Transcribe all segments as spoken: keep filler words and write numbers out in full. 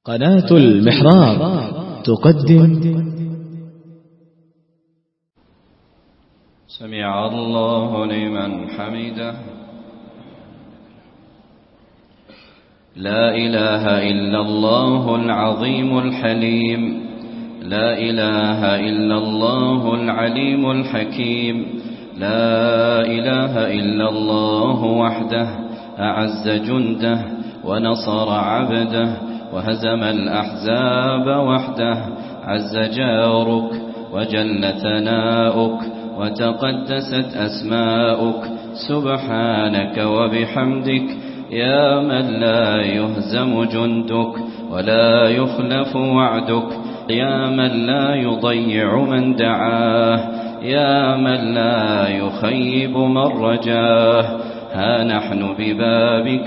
قناة المحراب تقدم سمع الله لمن حمده. لا إله إلا الله العظيم الحليم، لا إله إلا الله العليم الحكيم، لا إله إلا الله وحده أعز جنده ونصر عبده وهزم الأحزاب وحده. عز جارك وجل ثناؤك وتقدست أسماؤك، سبحانك وبحمدك يا من لا يهزم جندك ولا يخلف وعدك، يا من لا يضيع من دعاه، يا من لا يخيب من رجاه. ها نحن ببابك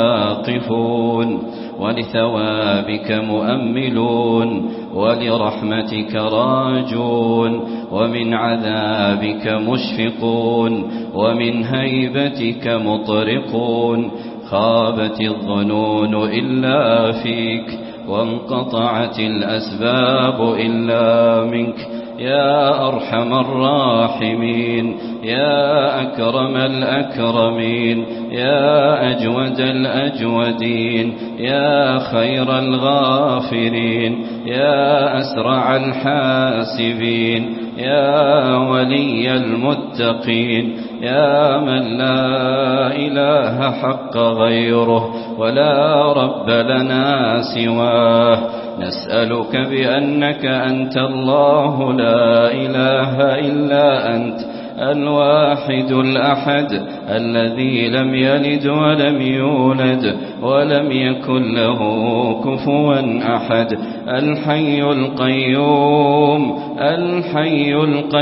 واقفون، ولثوابك مؤملون، ولرحمتك راجون، ومن عذابك مشفقون، ومن هيبتك مطرقون. خابت الظنون إلا فيك، وانقطعت الأسباب إلا منك، يا أرحم الراحمين، يا أكرم الأكرمين، يا أجود الأجودين، يا خير الغافرين، يا أسرع الحاسبين، يا ولي المتقين، يا من لا إله حق غيره ولا رب لنا سواه. نسألك بأنك أنت الله لا إله إلا أنت، الواحد الأحد الذي لم يلد ولم يولد ولم يكن له كفوا أحد، الحي القيوم، الحي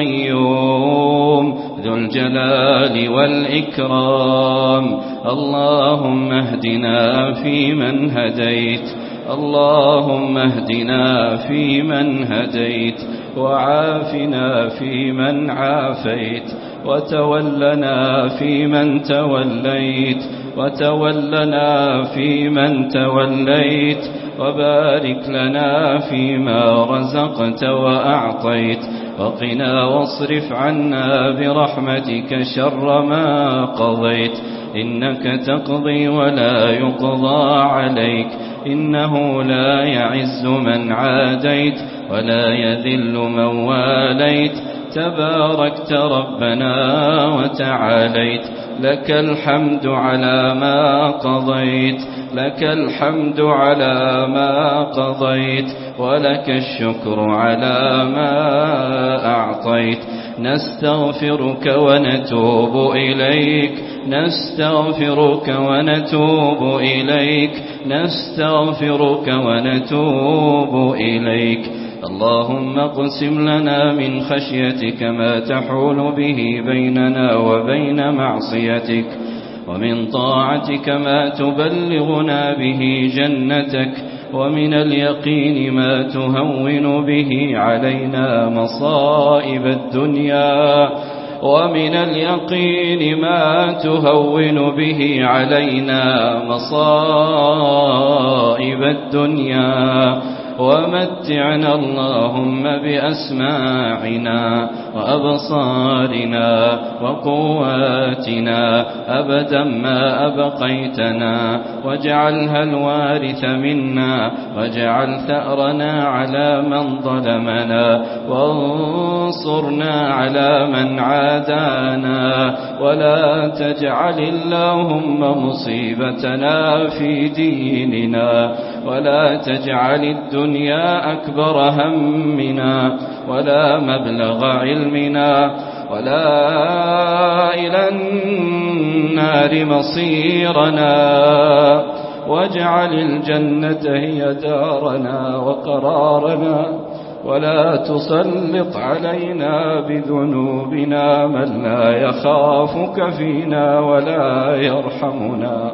القيوم ذو الجلال والإكرام. اللهم اهدنا فيمن هديت، اللهم اهدنا فيمن هديت، وعافنا فيمن عافيت، وتولنا فيمن توليت، وتولنا فيمن توليت، وبارك لنا فيما رزقت وأعطيت، وقنا واصرف عنا برحمتك شر ما قضيت. إنك تقضي ولا يقضى عليك، إنه لا يعز من عاديت ولا يذل من واليت. تباركت ربنا وتعاليت، لك الحمد على ما قضيت، لك الحمد على ما قضيت، ولك الشكر على ما أعطيت. نستغفرك ونتوب إليك، نستغفرك ونتوب إليك، نستغفرك ونتوب إليك. اللهم اقسم لنا من خشيتك ما تحول به بيننا وبين معصيتك، ومن طاعتك ما تبلغنا به جنتك، ومن اليقين ما تهون به علينا مصائب الدنيا، ومن اليقين ما تهون به علينا مصائب الدنيا. ومتعنا اللهم بأسماعنا وأبصارنا وقواتنا أبدا ما أبقيتنا، واجعلها الوارث منا، واجعل ثأرنا على من ظلمنا، وانصرنا على من عادانا، ولا تجعل اللهم مصيبتنا في ديننا، ولا تجعل الدنيا أكبر همنا ولا مبلغ علمنا ولا إلى النار مصيرنا، واجعل الجنة هي دارنا وقرارنا، ولا تسلط علينا بذنوبنا من لا يخافك فينا ولا يرحمنا.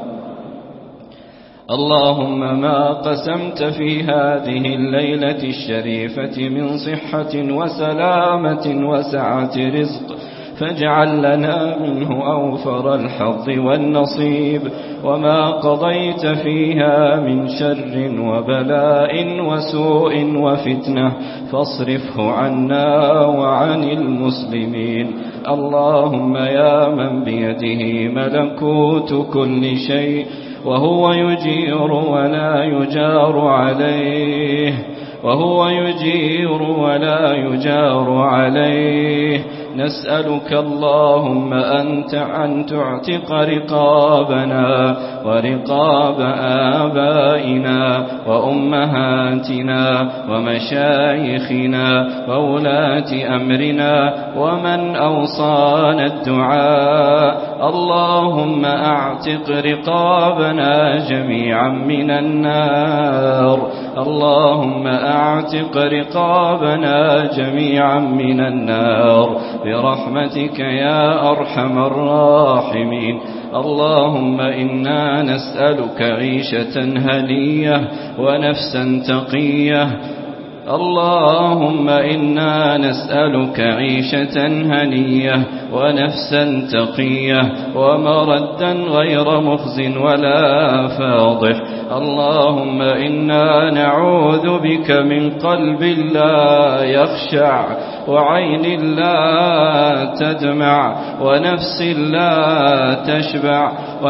اللهم ما قسمت في هذه الليلة الشريفة من صحة وسلامة وسعة رزق فاجعل لنا منه أوفر الحظ والنصيب، وما قضيت فيها من شر وبلاء وسوء وفتنة فاصرفه عنا وعن المسلمين. اللهم يا من بيده ملكوت كل شيء وهو يجير ولا يجار عليه وهو يجير ولا يجار عليه، نسألك اللهم أنت أن تعتق رقابنا ورقاب آبائنا وأمهاتنا ومشايخنا وولاة أمرنا ومن أوصانا الدعاء. اللهم أعتق رقابنا جميعا من النار. اللهم أعتق رقابنا جميعا من النار برحمتك يا أرحم الراحمين. اللهم إنا نسألك عيشة هنية ونفسا تقية. اللهم إنا نسألك عيشة هنية ونفسا تقية ومردا غير مخز ولا فاضح. اللهم إنا نعوذ بك من قلب لا يخشع وعين لا تدمع ونفس لا تشبع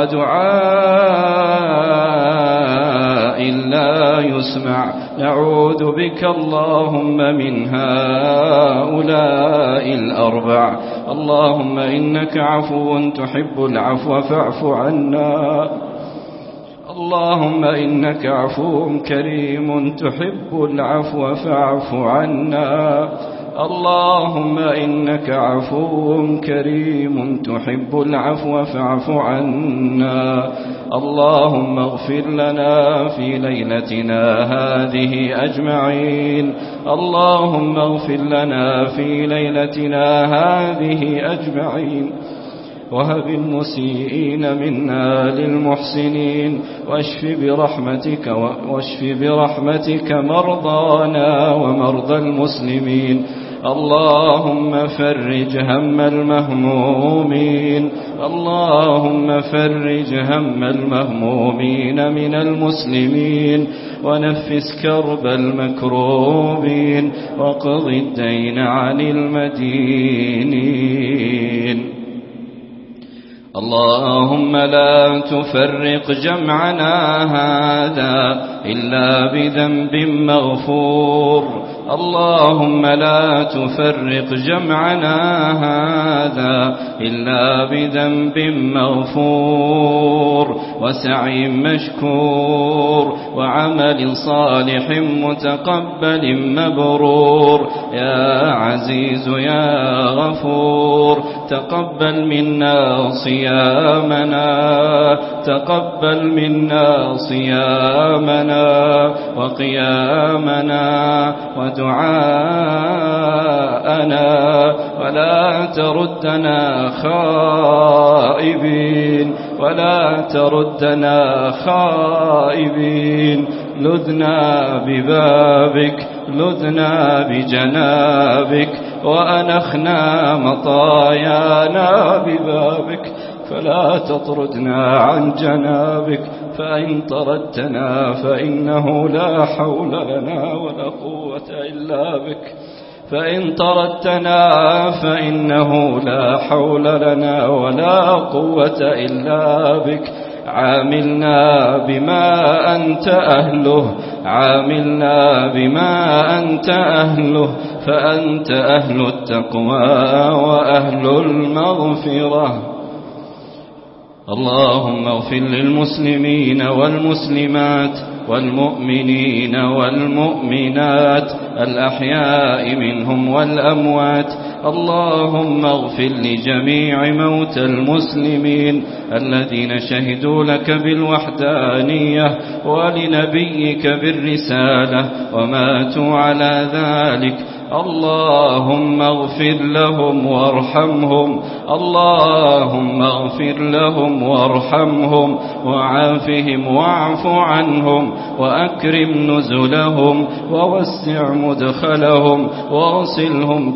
ودعاء لا يسمع. نعوذ بك اللهم من هؤلاء الأربع. اللهم إنك عفو تحب العفو فاعف عنا. اللهم إنك عفو كريم تحب العفو فاعف عنا. اللهم إنك عفو كريم تحب العفو فاعف عنا. اللهم اغفر لنا في ليلتنا هذه أجمعين. اللهم اغفر لنا في ليلتنا هذه أجمعين، وهب المسيئين منا للمحسنين، واشف برحمتك واشف برحمتك مرضانا ومرضى المسلمين. اللهم فرج هم المهمومين. اللهم فرج هم المهمومين من المسلمين، ونفس كرب المكروبين، وقض الدين عن المدينين. اللهم لا تفرق جمعنا هذا إلا بذنب مغفور. اللهم لا تفرق جمعنا هذا إلا بذنب مغفور وسعي مشكور وعمل صالح متقبل مبرور. يا عزيز يا غفور تقبل منا صيامنا، تقبل منا صيامنا وقيامنا ودعاءنا، ولا تردنا خائبين ولا تردنا خائبين. لذنا ببابك، لذنا بجنابك، وأنخنا مطايانا ببابك، فلا تطردنا عن جنابك. فإن طردتنا فإنه لا حول لنا ولا قوة إلا بك. فإن طردتنا فإنه لا حول لنا ولا قوة إلا بك. عاملنا بما أنت أهله، عاملنا بما أنت أهله، فأنت أهل التقوى وأهل المغفرة. اللهم اغفر للمسلمين والمسلمات والمؤمنين والمؤمنات الأحياء منهم والأموات. اللهم اغفر لجميع موتى المسلمين الذين شهدوا لك بالوحدانية ولنبيك بالرسالة وماتوا على ذلك. اللهم اغفر لهم وارحمهم اللهم اغفر لهم وارحمهم وعافهم واعف عنهم وأكرم نزلهم ووسع مدخلهم واغسلهم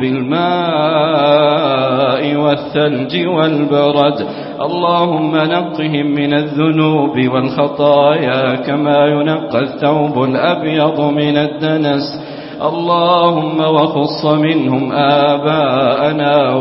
بالماء والثلج والبرد اللهم نقهم من الذنوب والخطايا كما ينقى الثوب الأبيض من الدنس اللهم وخص منهم آباءنا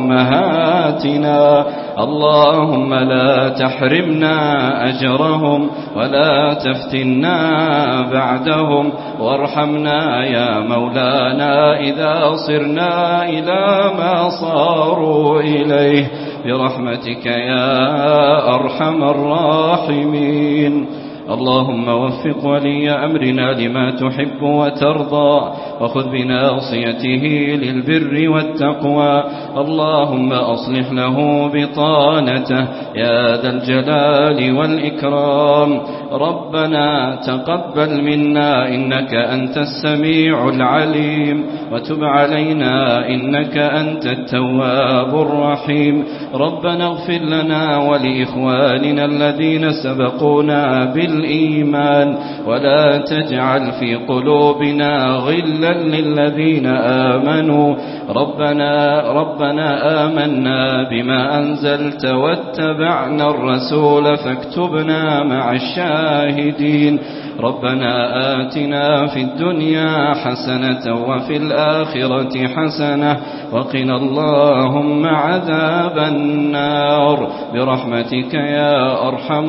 وأمهاتنا اللهم لا تحرمنا أجرهم ولا تفتنا بعدهم وارحمنا يا مولانا إذا صرنا إلى ما صاروا إليه برحمتك يا أرحم الراحمين. اللهم وفق ولي أمرنا لما تحب وترضى وخذ بناصيته للبر والتقوى اللهم أصلح له بطانته يا ذا الجلال والإكرام. ربنا تقبل منا إنك أنت السميع العليم وتب علينا إنك أنت التواب الرحيم. ربنا اغفر لنا ولإخواننا الذين سبقونا بالإيمان ولا تجعل في قلوبنا غلا للذين آمنوا ربنا ربنا آمنا بما أنزلت واتبعنا الرسول فاكتبنا مع الشاهدين. ربنا آتنا في الدنيا حسنة وفي الآخرة حسنة وقنا اللهم عذاب النار برحمتك يا أرحم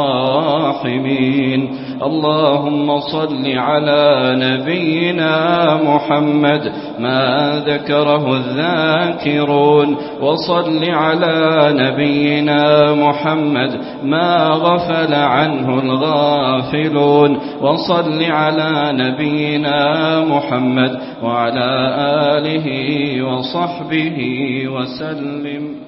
الراحمين. اللهم صل على نبينا محمد ما ذكره الذاكرون وصل على نبينا محمد ما غفل عنه الغافلون وصل على نبينا محمد وعلى آله وصحبه وسلم.